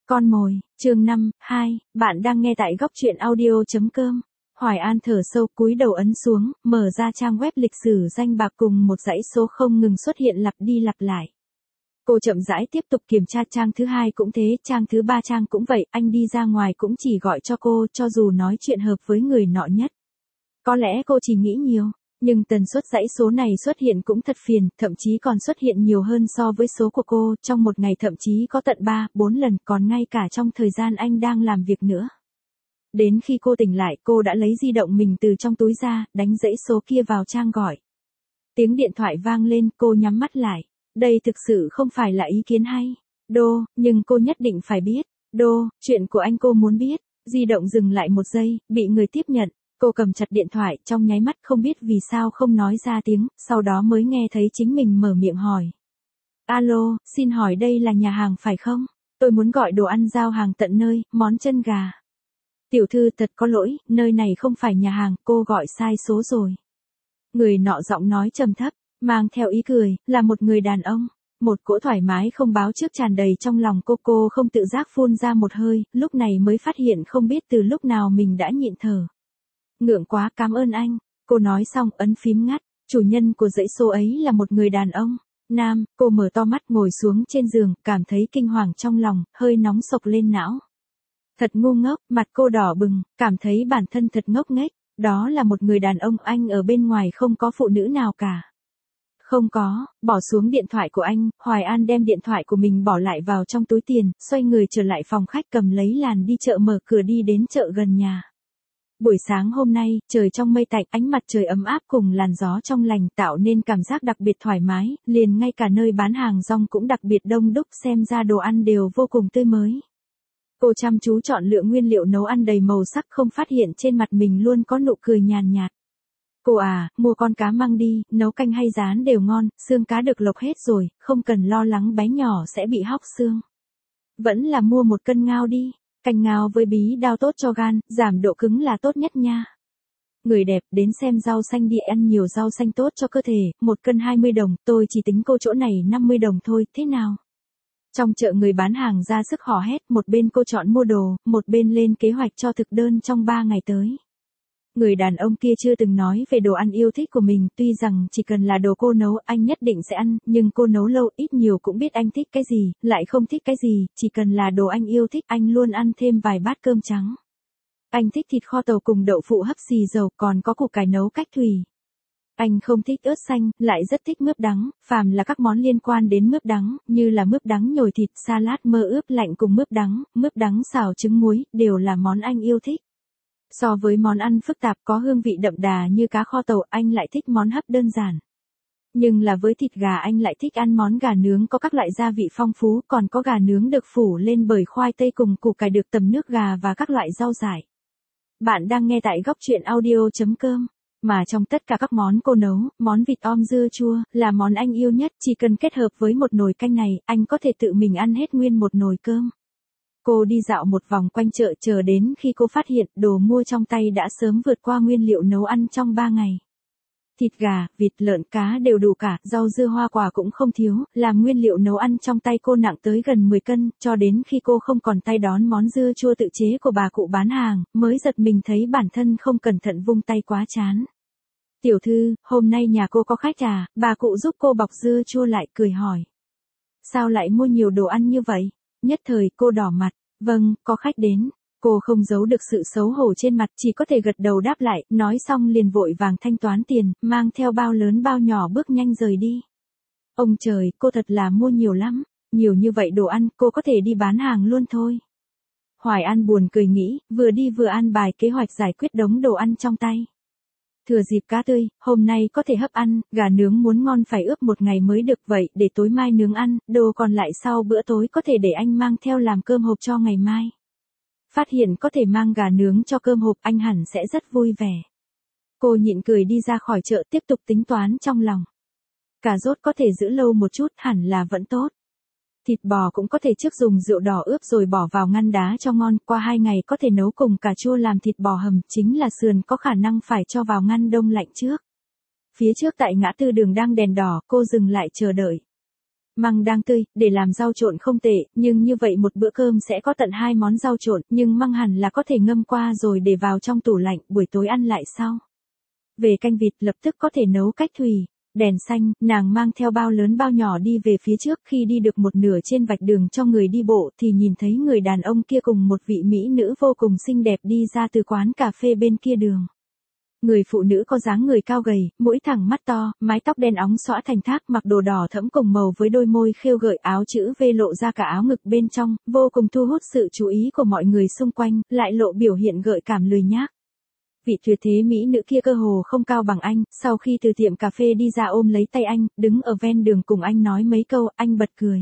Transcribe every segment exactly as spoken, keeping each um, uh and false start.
Con mồi, chương năm, hai, bạn đang nghe tại góc truyện audio.com. Hoài An thở sâu cúi đầu ấn xuống, mở ra trang web lịch sử danh bạc cùng một dãy số không ngừng xuất hiện lặp đi lặp lại. Cô chậm rãi tiếp tục kiểm tra trang thứ hai cũng thế, trang thứ ba trang cũng vậy, anh đi ra ngoài cũng chỉ gọi cho cô, cho dù nói chuyện hợp với người nọ nhất. Có lẽ cô chỉ nghĩ nhiều, nhưng tần suất dãy số này xuất hiện cũng thật phiền, thậm chí còn xuất hiện nhiều hơn so với số của cô, trong một ngày thậm chí có tận ba, bốn lần, còn ngay cả trong thời gian anh đang làm việc nữa. Đến khi cô tỉnh lại, cô đã lấy di động mình từ trong túi ra, đánh dãy số kia vào trang gọi. Tiếng điện thoại vang lên, cô nhắm mắt lại. Đây thực sự không phải là ý kiến hay. Đô, nhưng cô nhất định phải biết. Đô, chuyện của anh cô muốn biết. Di động dừng lại một giây, bị người tiếp nhận. Cô cầm chặt điện thoại, trong nháy mắt không biết vì sao không nói ra tiếng, sau đó mới nghe thấy chính mình mở miệng hỏi. Alo, xin hỏi đây là nhà hàng phải không? Tôi muốn gọi đồ ăn giao hàng tận nơi, món chân gà. Tiểu thư thật có lỗi, nơi này không phải nhà hàng, cô gọi sai số rồi. Người nọ giọng nói trầm thấp, mang theo ý cười, là một người đàn ông. Một cỗ thoải mái không báo trước tràn đầy trong lòng cô, cô không tự giác phun ra một hơi, lúc này mới phát hiện không biết từ lúc nào mình đã nhịn thở. Ngượng quá, cảm ơn anh. Cô nói xong ấn phím ngắt. Chủ nhân của dãy số ấy là một người đàn ông. Nam, cô mở to mắt ngồi xuống trên giường, cảm thấy kinh hoàng trong lòng, hơi nóng sộc lên não. Thật ngu ngốc, mặt cô đỏ bừng, cảm thấy bản thân thật ngốc nghếch. Đó là một người đàn ông, anh ở bên ngoài không có phụ nữ nào cả. Không có, bỏ xuống điện thoại của anh, Hoài An đem điện thoại của mình bỏ lại vào trong túi tiền, xoay người trở lại phòng khách cầm lấy làn đi chợ, mở cửa đi đến chợ gần nhà. Buổi sáng hôm nay, trời trong mây tạnh, ánh mặt trời ấm áp cùng làn gió trong lành tạo nên cảm giác đặc biệt thoải mái, liền ngay cả nơi bán hàng rong cũng đặc biệt đông đúc, xem ra đồ ăn đều vô cùng tươi mới. Cô chăm chú chọn lựa nguyên liệu nấu ăn đầy màu sắc, không phát hiện trên mặt mình luôn có nụ cười nhàn nhạt. Cô à, mua con cá măng đi, nấu canh hay rán đều ngon, xương cá được lộc hết rồi, không cần lo lắng bé nhỏ sẽ bị hóc xương. Vẫn là mua một cân ngao đi. Canh ngao với bí đao tốt cho gan, giảm độ cứng là tốt nhất nha. Người đẹp, đến xem rau xanh đi, ăn nhiều rau xanh tốt cho cơ thể, một cân hai mươi đồng, tôi chỉ tính cô chỗ này năm mươi đồng thôi, thế nào? Trong chợ người bán hàng ra sức hò hét, một bên cô chọn mua đồ, một bên lên kế hoạch cho thực đơn trong ba ngày tới. Người đàn ông kia chưa từng nói về đồ ăn yêu thích của mình, tuy rằng chỉ cần là đồ cô nấu anh nhất định sẽ ăn, nhưng cô nấu lâu ít nhiều cũng biết anh thích cái gì, lại không thích cái gì, chỉ cần là đồ anh yêu thích anh luôn ăn thêm vài bát cơm trắng. Anh thích thịt kho tàu cùng đậu phụ hấp xì dầu, còn có củ cải nấu cách thủy. Anh không thích ớt xanh, lại rất thích mướp đắng, phàm là các món liên quan đến mướp đắng, như là mướp đắng nhồi thịt, salad mơ ướp lạnh cùng mướp đắng, mướp đắng xào trứng muối, đều là món anh yêu thích. So với món ăn phức tạp có hương vị đậm đà như cá kho tàu, anh lại thích món hấp đơn giản. Nhưng là với thịt gà anh lại thích ăn món gà nướng có các loại gia vị phong phú, còn có gà nướng được phủ lên bởi khoai tây cùng củ cải được tẩm nước gà và các loại rau dại. Bạn đang nghe tại góc truyện audio.com. Mà trong tất cả các món cô nấu, món vịt om dưa chua là món anh yêu nhất, chỉ cần kết hợp với một nồi canh này, anh có thể tự mình ăn hết nguyên một nồi cơm. Cô đi dạo một vòng quanh chợ, chờ đến khi cô phát hiện đồ mua trong tay đã sớm vượt qua nguyên liệu nấu ăn trong ba ngày. Thịt gà, vịt, lợn, cá đều đủ cả, rau dưa hoa quả cũng không thiếu, làm nguyên liệu nấu ăn trong tay cô nặng tới gần mười cân, cho đến khi cô không còn tay đón món dưa chua tự chế của bà cụ bán hàng, mới giật mình thấy bản thân không cẩn thận vung tay quá chán. Tiểu thư, hôm nay nhà cô có khách à? Bà cụ giúp cô bọc dưa chua lại, cười hỏi. Sao lại mua nhiều đồ ăn như vậy? Nhất thời cô đỏ mặt. Vâng, có khách đến. Cô không giấu được sự xấu hổ trên mặt, chỉ có thể gật đầu đáp lại, nói xong liền vội vàng thanh toán tiền, mang theo bao lớn bao nhỏ bước nhanh rời đi. Ông trời, cô thật là mua nhiều lắm, nhiều như vậy đồ ăn, cô có thể đi bán hàng luôn thôi. Hoài An buồn cười nghĩ, vừa đi vừa an bài kế hoạch giải quyết đống đồ ăn trong tay. Thừa dịp cá tươi, hôm nay có thể hấp ăn, gà nướng muốn ngon phải ướp một ngày mới được, vậy để tối mai nướng ăn, đồ còn lại sau bữa tối có thể để anh mang theo làm cơm hộp cho ngày mai. Phát hiện có thể mang gà nướng cho cơm hộp, anh hẳn sẽ rất vui vẻ. Cô nhịn cười đi ra khỏi chợ, tiếp tục tính toán trong lòng. Cà rốt có thể giữ lâu một chút, hẳn là vẫn tốt. Thịt bò cũng có thể trước dùng rượu đỏ ướp rồi bỏ vào ngăn đá cho ngon, qua hai ngày có thể nấu cùng cà chua làm thịt bò hầm, chính là sườn có khả năng phải cho vào ngăn đông lạnh trước. Phía trước tại ngã tư đường đang đèn đỏ, cô dừng lại chờ đợi. măng đang tươi, để làm rau trộn không tệ, nhưng như vậy một bữa cơm sẽ có tận hai món rau trộn, nhưng măng hẳn là có thể ngâm qua rồi để vào trong tủ lạnh, buổi tối ăn lại sau. Về canh vịt lập tức có thể nấu cách thủy. Đèn xanh, nàng mang theo bao lớn bao nhỏ đi về phía trước, khi đi được một nửa trên vạch đường cho người đi bộ thì nhìn thấy người đàn ông kia cùng một vị mỹ nữ vô cùng xinh đẹp đi ra từ quán cà phê bên kia đường. Người phụ nữ có dáng người cao gầy, mũi thẳng mắt to, mái tóc đen óng xõa thành thác, mặc đồ đỏ thẫm cùng màu với đôi môi khêu gợi, áo chữ V lộ ra cả áo ngực bên trong, vô cùng thu hút sự chú ý của mọi người xung quanh, lại lộ biểu hiện gợi cảm lười nhác. Vị tuyệt thế mỹ nữ kia cơ hồ không cao bằng anh, sau khi từ tiệm cà phê đi ra ôm lấy tay anh, đứng ở ven đường cùng anh nói mấy câu, anh bật cười.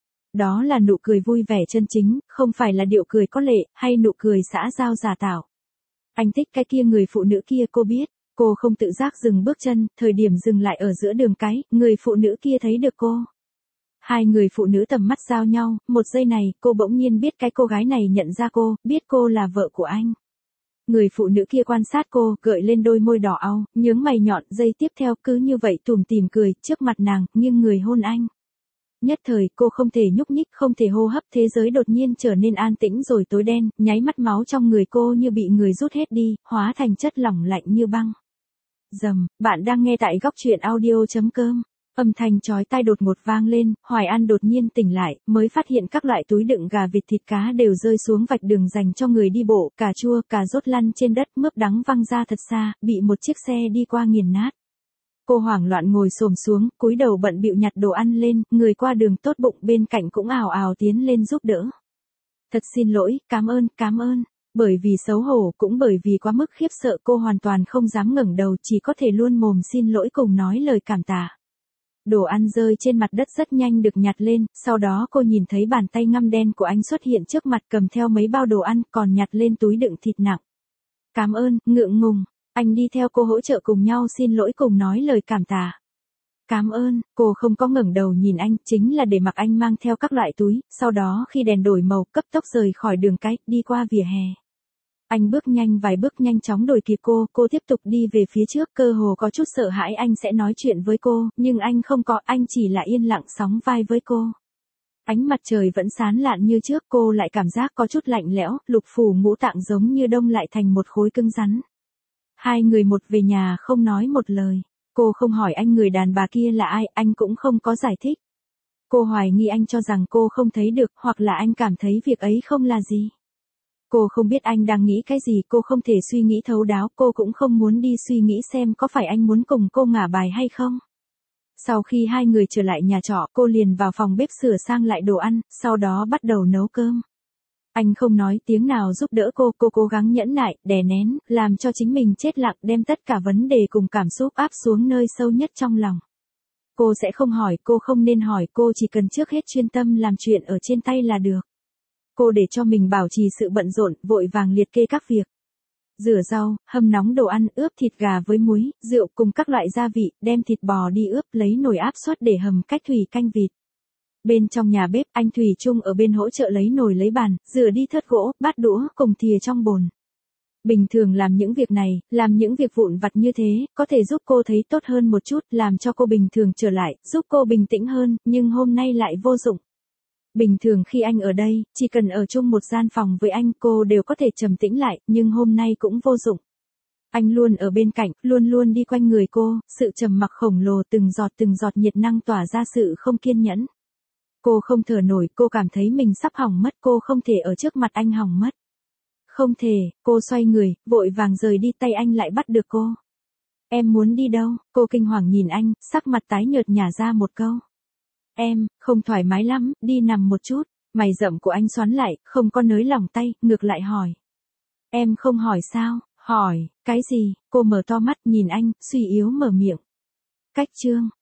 Đó là nụ cười vui vẻ chân chính, không phải là điệu cười có lệ, hay nụ cười xã giao giả tạo. Anh thích cái kia người phụ nữ kia, cô biết. Cô không tự giác dừng bước chân, thời điểm dừng lại ở giữa đường cái, người phụ nữ kia thấy được cô. Hai người phụ nữ tầm mắt giao nhau, một giây này, cô bỗng nhiên biết cái cô gái này nhận ra cô, biết cô là vợ của anh. Người phụ nữ kia quan sát cô, gợi lên đôi môi đỏ au, nhướng mày nhọn, giây tiếp theo cứ như vậy tủm tỉm cười, trước mặt nàng, nghiêng người hôn anh. Nhất thời, cô không thể nhúc nhích, không thể hô hấp, thế giới đột nhiên trở nên an tĩnh rồi tối đen, nháy mắt máu trong người cô như bị người rút hết đi, hóa thành chất lỏng lạnh như băng. Dầm, bạn đang nghe tại góc truyện audio chấm com. Âm thanh chói tai đột ngột vang lên, Hoài An đột nhiên tỉnh lại, mới phát hiện các loại túi đựng gà vịt thịt cá đều rơi xuống vạch đường dành cho người đi bộ, cà chua, cà rốt lăn trên đất, mướp đắng văng ra thật xa, bị một chiếc xe đi qua nghiền nát. Cô hoảng loạn ngồi xổm xuống, cúi đầu bận bịu nhặt đồ ăn lên, người qua đường tốt bụng bên cạnh cũng ào ào tiến lên giúp đỡ. Thật xin lỗi, cảm ơn, cảm ơn. Bởi vì xấu hổ, cũng bởi vì quá mức khiếp sợ, cô hoàn toàn không dám ngẩng đầu, chỉ có thể luôn mồm xin lỗi cùng nói lời cảm tạ. Đồ ăn rơi trên mặt đất rất nhanh được nhặt lên, sau đó cô nhìn thấy bàn tay ngăm đen của anh xuất hiện trước mặt cầm theo mấy bao đồ ăn, còn nhặt lên túi đựng thịt nặng. Cảm ơn, ngượng ngùng. Anh đi theo cô hỗ trợ cùng nhau xin lỗi cùng nói lời cảm tạ. Cảm ơn, cô không có ngẩng đầu nhìn anh, chính là để mặc anh mang theo các loại túi, sau đó khi đèn đổi màu, cấp tốc rời khỏi đường cái, đi qua vỉa hè. Anh bước nhanh vài bước nhanh chóng đuổi kịp cô, cô tiếp tục đi về phía trước, cơ hồ có chút sợ hãi anh sẽ nói chuyện với cô, nhưng anh không có, anh chỉ là yên lặng sóng vai với cô. Ánh mặt trời vẫn sáng lạn như trước, cô lại cảm giác có chút lạnh lẽo, lục phủ ngũ tạng giống như đông lại thành một khối cứng rắn. Hai người một về nhà không nói một lời. Cô không hỏi anh người đàn bà kia là ai, anh cũng không có giải thích. Cô hoài nghi anh cho rằng cô không thấy được, hoặc là anh cảm thấy việc ấy không là gì. Cô không biết anh đang nghĩ cái gì, cô không thể suy nghĩ thấu đáo, cô cũng không muốn đi suy nghĩ xem có phải anh muốn cùng cô ngả bài hay không. Sau khi hai người trở lại nhà trọ, cô liền vào phòng bếp sửa sang lại đồ ăn, sau đó bắt đầu nấu cơm. Anh không nói tiếng nào giúp đỡ cô, cô cố gắng nhẫn nại, đè nén, làm cho chính mình chết lặng, đem tất cả vấn đề cùng cảm xúc áp xuống nơi sâu nhất trong lòng. Cô sẽ không hỏi, cô không nên hỏi, cô chỉ cần trước hết chuyên tâm làm chuyện ở trên tay là được. Cô để cho mình bảo trì sự bận rộn, vội vàng liệt kê các việc. Rửa rau, hâm nóng đồ ăn, ướp thịt gà với muối, rượu cùng các loại gia vị, đem thịt bò đi ướp, lấy nồi áp suất để hầm cách thủy canh vịt. Bên trong nhà bếp, anh Thủy Trung ở bên hỗ trợ lấy nồi lấy bàn, rửa đi thớt gỗ, bát đũa, cùng thìa trong bồn. Bình thường làm những việc này, làm những việc vụn vặt như thế, có thể giúp cô thấy tốt hơn một chút, làm cho cô bình thường trở lại, giúp cô bình tĩnh hơn, nhưng hôm nay lại vô dụng. Bình thường khi anh ở đây, chỉ cần ở chung một gian phòng với anh, cô đều có thể trầm tĩnh lại, nhưng hôm nay cũng vô dụng. Anh luôn ở bên cạnh, luôn luôn đi quanh người cô, sự trầm mặc khổng lồ từng giọt từng giọt nhiệt năng tỏa ra sự không kiên nhẫn. Cô không thở nổi, cô cảm thấy mình sắp hỏng mất, cô không thể ở trước mặt anh hỏng mất. Không thể, cô xoay người, vội vàng rời đi, tay anh lại bắt được cô. Em muốn đi đâu? Cô kinh hoàng nhìn anh, sắc mặt tái nhợt nhả ra một câu. Em, không thoải mái lắm, đi nằm một chút. Mày rậm của anh xoắn lại, không có nới lỏng tay, ngược lại hỏi. Em không hỏi sao? Hỏi, cái gì? Cô mở to mắt nhìn anh, suy yếu mở miệng. Cách chương.